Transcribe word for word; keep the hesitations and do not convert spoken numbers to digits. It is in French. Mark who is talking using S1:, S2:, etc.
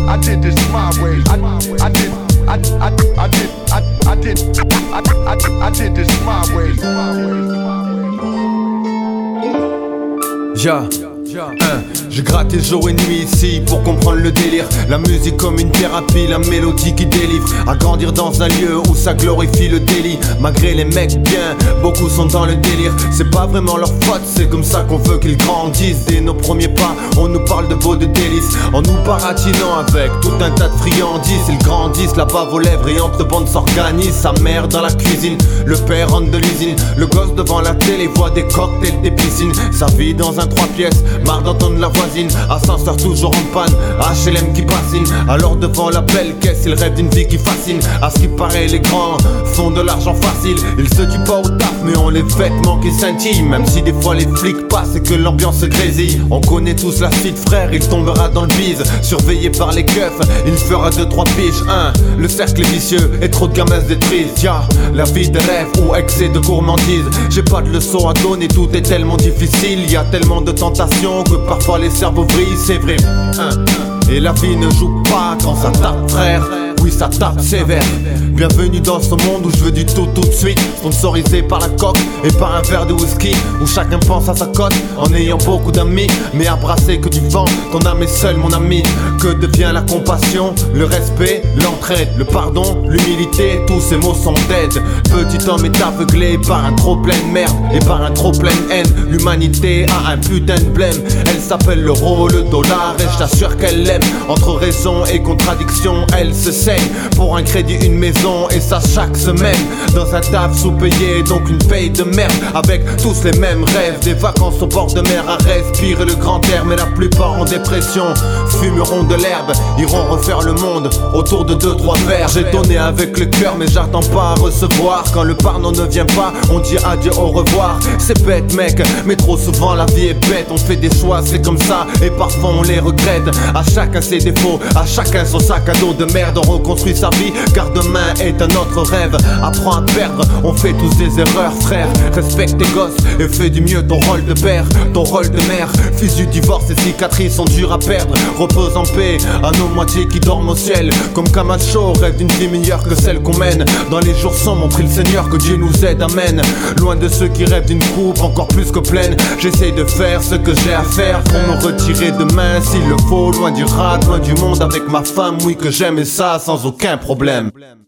S1: I did this my way. I, I did, I, I, I did, I, I did, I, I, I did this my way.
S2: Ja, hein, j'ai gratté jour et nuit ici pour comprendre le délire. La musique comme une thérapie, la mélodie qui délivre. À grandir dans un lieu où ça glorifie le délit. Malgré les mecs bien, beaucoup sont dans le délire. C'est pas vraiment leur faute, c'est comme ça qu'on veut qu'ils grandissent. Dès nos premiers pas, on nous parle de beaux de délices. En nous baratinant avec tout un tas de friandises. Ils grandissent, la bave aux lèvres et entre de bande s'organise. Sa mère dans la cuisine, le père rentre de l'usine. Le gosse devant la télé voit des cocktails, des piscines. Sa vie dans un trois pièces, marre d'entendre la voisine. Ascenseur toujours en panne, H L M qui bassine. Alors devant la belle caisse, il rêve d'une vie qui fascine. À ce qui paraît les grands font de l'argent facile. Ils se tuent pas au taf mais ont les vêtements qui scintillent. Même si des fois les flics passent et que l'ambiance se grésille. On connaît tous la suite frère, il tombera dans le bise. Surveillé par les keufs, il fera deux trois piges. Un, le cercle est vicieux et trop de gamins se détruisent. Ya, la vie de rêve ou excès de gourmandise. J'ai pas de leçon à donner, tout est tellement difficile. Y a tellement de tentations que parfois les cerveaux brisent, c'est vrai. Un, un. Et la vie ne joue pas quand ça tape frère. Oui ça tape sévère. Bienvenue dans ce monde où je veux du tout tout de suite. Sponsorisé par la coque et par un verre de whisky. Où chacun pense à sa cote en ayant beaucoup d'amis. Mais à brasser que du vent, ton âme est seule mon ami. Que devient la compassion, le respect, l'entraide, le pardon, l'humilité, tous ces mots sont dead. Petit homme est aveuglé par un trop plein de merde et par un trop plein de haine. L'humanité a un putain de blême. Elle s'appelle l'euro, le dollar et je t'assure qu'elle l'aime. Entre raison et contradiction, elle se saigne. Pour un crédit, une maison et ça chaque semaine. Dans un taf sous-payé, donc une paye de merde. Avec tous les mêmes rêves, des vacances au bord de mer à respirer le grand air. Mais la plupart en dépression, fumeront de l'herbe, iront refaire le monde autour de deux trois verres. J'ai donné avec le cœur mais j'attends pas à recevoir. Quand le pardon ne vient pas, on dit adieu au revoir. C'est bête mec, mais trop souvent la vie est bête. On fait des choix, c'est comme ça, et parfois on les regrette. À chacun ses défauts, à chacun son sac à dos de merde. On reconstruit sa vie, car demain est un autre rêve. Apprends à perdre, on fait tous des erreurs frère. Respecte tes gosses et fais du mieux ton rôle de père, ton rôle de mère. Fils du divorce, et cicatrices sont dures à perdre. Repose en paix à nos moitiés qui dorment au ciel. Comme Camacho, rêve d'une vie meilleure que celle qu'on mène. Dans les jours sombres, on prie le Seigneur que Dieu nous aide, amen. Loin de ceux qui rêvent d'une coupe encore plus que pleine. J'essaye de faire ce que j'ai à faire pour me retirer demain s'il le faut. Loin du rat, loin du monde avec ma femme, oui que j'aime et ça sans aucun problème.